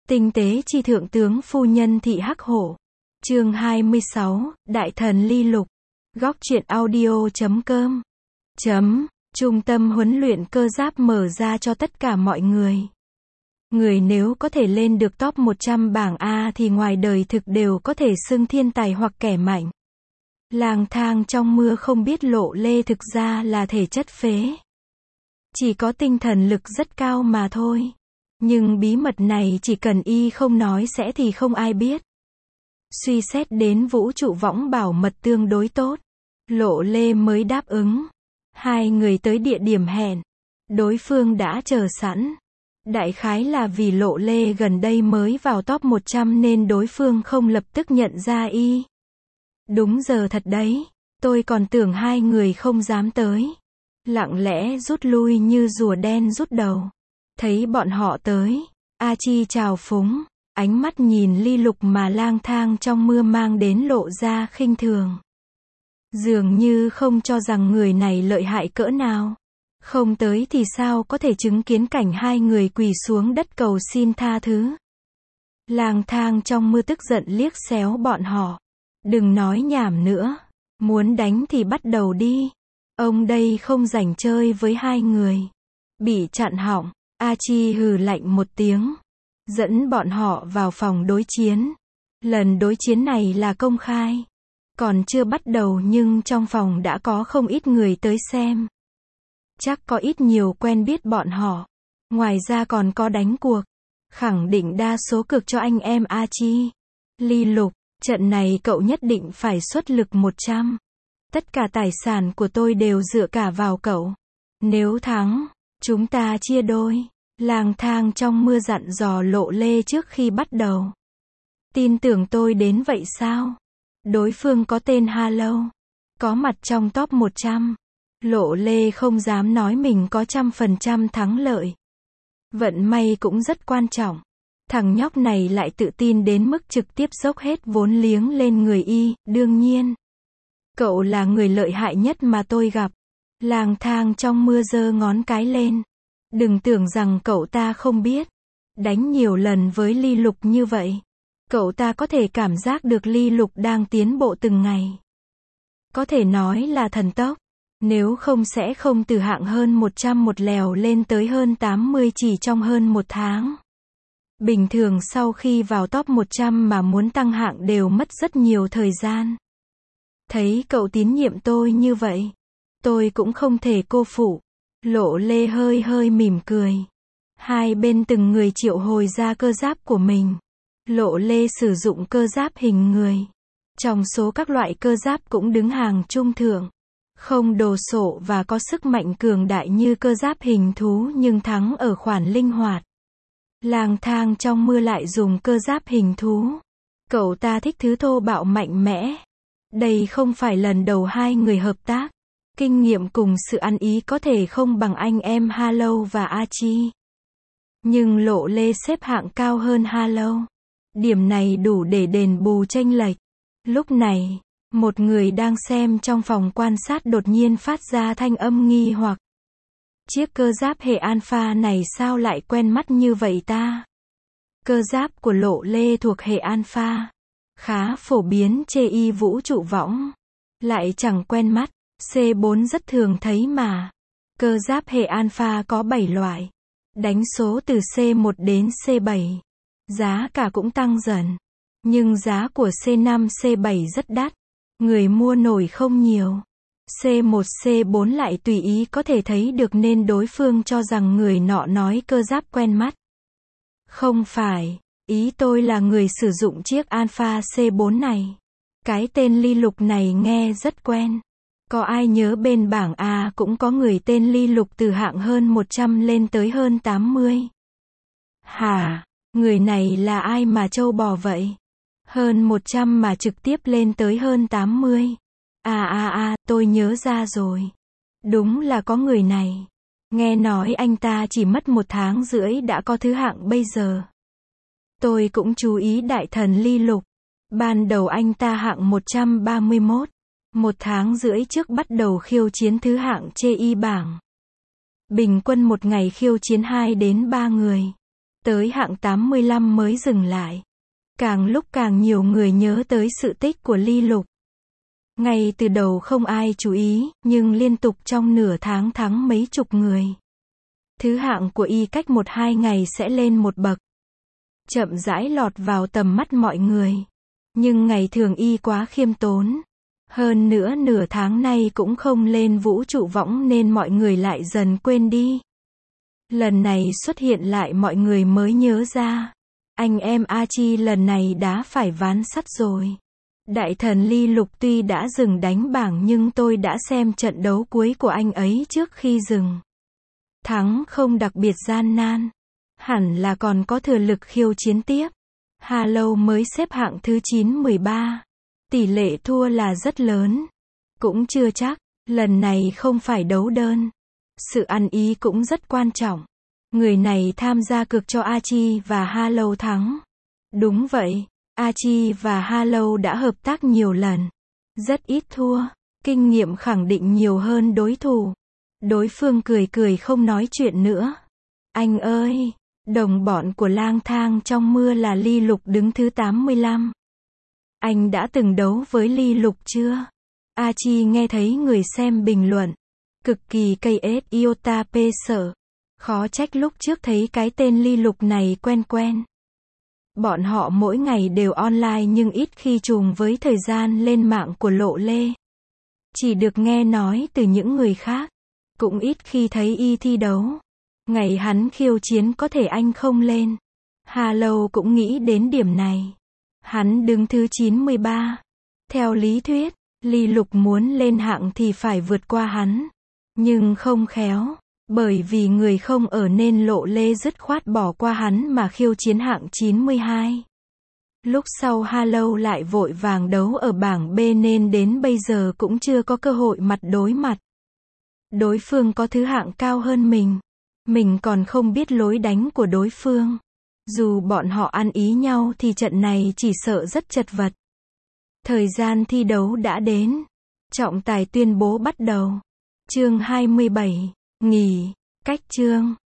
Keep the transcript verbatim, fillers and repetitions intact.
Tinh tế chi thượng tướng phu nhân thị hắc hổ. Chương hai mươi sáu, Đại thần Ly Lục. Góc truyện audio chấm com. Chấm. Trung tâm huấn luyện cơ giáp mở ra cho tất cả mọi người. Người nếu có thể lên được top một trăm bảng A thì ngoài đời thực đều có thể xưng thiên tài hoặc kẻ mạnh. Lang thang trong mưa không biết Lộ Lê thực ra là thể chất phế. Chỉ có tinh thần lực rất cao mà thôi. Nhưng bí mật này chỉ cần y không nói sẽ thì không ai biết. Suy xét đến vũ trụ võng bảo mật tương đối tốt, Lộ Lê mới đáp ứng. Hai người tới địa điểm hẹn. Đối phương đã chờ sẵn. Đại khái là vì Lộ Lê gần đây mới vào top một trăm nên đối phương không lập tức nhận ra y. Đúng giờ thật đấy. Tôi còn tưởng hai người không dám tới. Lặng lẽ rút lui như rùa đen rút đầu. Thấy bọn họ tới, A Chi chào phúng, ánh mắt nhìn Ly Lục mà lang thang trong mưa mang đến lộ ra khinh thường. Dường như không cho rằng người này lợi hại cỡ nào. Không tới thì sao có thể chứng kiến cảnh hai người quỳ xuống đất cầu xin tha thứ. Lang thang trong mưa tức giận liếc xéo bọn họ. Đừng nói nhảm nữa. Muốn đánh thì bắt đầu đi. Ông đây không rảnh chơi với hai người. Bị chặn họng. A Chi hừ lạnh một tiếng. Dẫn bọn họ vào phòng đối chiến. Lần đối chiến này là công khai. Còn chưa bắt đầu nhưng trong phòng đã có không ít người tới xem. Chắc có ít nhiều quen biết bọn họ. Ngoài ra còn có đánh cuộc. Khẳng định đa số cược cho anh em A Chi. Ly Lục, trận này cậu nhất định phải xuất lực một trăm. Tất cả tài sản của tôi đều dựa cả vào cậu. Nếu thắng, chúng ta chia đôi. Lang thang trong mưa dặn dò Lộ Lê trước khi bắt đầu. Tin tưởng tôi đến vậy sao? Đối phương có tên Hello. Có mặt trong top một trăm. Lộ Lê không dám nói mình có trăm phần trăm thắng lợi. Vận may cũng rất quan trọng. Thằng nhóc này lại tự tin đến mức trực tiếp dốc hết vốn liếng lên người y, đương nhiên. Cậu là người lợi hại nhất mà tôi gặp. Lang thang trong mưa giơ ngón cái lên. Đừng tưởng rằng cậu ta không biết. Đánh nhiều lần với Ly Lục như vậy. Cậu ta có thể cảm giác được Ly Lục đang tiến bộ từng ngày. Có thể nói là thần tốc. Nếu không sẽ không từ hạng hơn một trăm một lèo lên tới hơn tám mươi chỉ trong hơn một tháng. Bình thường sau khi vào top một trăm mà muốn tăng hạng đều mất rất nhiều thời gian. Thấy cậu tín nhiệm tôi như vậy, tôi cũng không thể cô phụ. Lộ Lê hơi hơi mỉm cười. Hai bên từng người triệu hồi ra cơ giáp của mình. Lộ Lê sử dụng cơ giáp hình người. Trong số các loại cơ giáp cũng đứng hàng trung thượng. Không đồ sộ và có sức mạnh cường đại như cơ giáp hình thú nhưng thắng ở khoản linh hoạt. Lang thang trong mưa lại dùng cơ giáp hình thú. Cậu ta thích thứ thô bạo mạnh mẽ. Đây không phải lần đầu hai người hợp tác. Kinh nghiệm cùng sự ăn ý có thể không bằng anh em Hello và A Chi. Nhưng Lộ Lê xếp hạng cao hơn Hello. Điểm này đủ để đền bù chênh lệch. Lúc này, một người đang xem trong phòng quan sát đột nhiên phát ra thanh âm nghi hoặc. Chiếc cơ giáp hệ Alpha này sao lại quen mắt như vậy ta? Cơ giáp của Lộ Lê thuộc hệ Alpha. Khá phổ biến trên y vũ trụ võng. Lại chẳng quen mắt. C bốn rất thường thấy mà. Cơ giáp hệ Alpha có bảy loại. Đánh số từ C một đến C bảy. Giá cả cũng tăng dần. Nhưng giá của C năm C bảy rất đắt. Người mua nổi không nhiều. C một C bốn lại tùy ý có thể thấy được nên đối phương cho rằng người nọ nói cơ giáp quen mắt. Không phải. Ý tôi là người sử dụng chiếc Alpha C bốn này. Cái tên Ly Lục này nghe rất quen. Có ai nhớ bên bảng A cũng có người tên Ly Lục từ hạng hơn một trăm lên tới hơn tám mươi. Hả? Người này là ai mà trâu bò vậy? Hơn một trăm mà trực tiếp lên tới hơn tám mươi. À à à, tôi nhớ ra rồi. Đúng là có người này. Nghe nói anh ta chỉ mất một tháng rưỡi đã có thứ hạng bây giờ. Tôi cũng chú ý đại thần Ly Lục. Ban đầu anh ta hạng một trăm ba mươi mốt. Một tháng rưỡi trước bắt đầu khiêu chiến thứ hạng chê y bảng. Bình quân một ngày khiêu chiến hai đến ba người. tới hạng tám mươi lăm mới dừng lại. Càng lúc càng nhiều người nhớ tới sự tích của Ly Lục. Ngay từ đầu không ai chú ý, nhưng liên tục trong nửa tháng thắng mấy chục người. Thứ hạng của y cách một hai ngày sẽ lên một bậc. Chậm rãi lọt vào tầm mắt mọi người. Nhưng ngày thường y quá khiêm tốn. Hơn nữa nửa tháng nay cũng không lên vũ trụ võng nên mọi người lại dần quên đi. Lần này xuất hiện lại mọi người mới nhớ ra. Anh em A Chi lần này đã phải ván sắt rồi. Đại thần Ly Lục tuy đã dừng đánh bảng nhưng tôi đã xem trận đấu cuối của anh ấy trước khi dừng. Thắng không đặc biệt gian nan. Hẳn là còn có thừa lực khiêu chiến tiếp. Hà Lâu mới xếp hạng thứ chín mười ba. Tỷ lệ thua là rất lớn. Cũng chưa chắc, lần này không phải đấu đơn. Sự ăn ý cũng rất quan trọng. Người này tham gia cược cho A Chi và Ha Lâu thắng. Đúng vậy, A Chi và Ha Lâu đã hợp tác nhiều lần. Rất ít thua, kinh nghiệm khẳng định nhiều hơn đối thủ. Đối phương cười cười không nói chuyện nữa. Anh ơi, đồng bọn của lang thang trong mưa là Ly Lục đứng thứ tám mươi lăm. Anh đã từng đấu với Ly Lục chưa? A Chi nghe thấy người xem bình luận. Cực kỳ cây ết iota p sở. Khó trách lúc trước thấy cái tên Ly Lục này quen quen. Bọn họ mỗi ngày đều online nhưng ít khi trùng với thời gian lên mạng của Lộ Lê. Chỉ được nghe nói từ những người khác. Cũng ít khi thấy y thi đấu. Ngày hắn khiêu chiến có thể anh không lên. Hà Lâu cũng nghĩ đến điểm này. Hắn đứng thứ chín mươi ba. Theo lý thuyết, Ly Lục muốn lên hạng thì phải vượt qua hắn. Nhưng không khéo. Bởi vì người không ở nên Lộ Lê dứt khoát bỏ qua hắn mà khiêu chiến hạng chín mươi hai. Lúc sau Ha Lâu lại vội vàng đấu ở bảng B nên đến bây giờ cũng chưa có cơ hội mặt đối mặt. Đối phương có thứ hạng cao hơn mình. Mình còn không biết lối đánh của đối phương. Dù bọn họ ăn ý nhau thì trận này chỉ sợ rất chật vật. Thời gian thi đấu đã đến. Trọng tài tuyên bố bắt đầu. Chương hai mươi bảy. Nghỉ. Cách chương.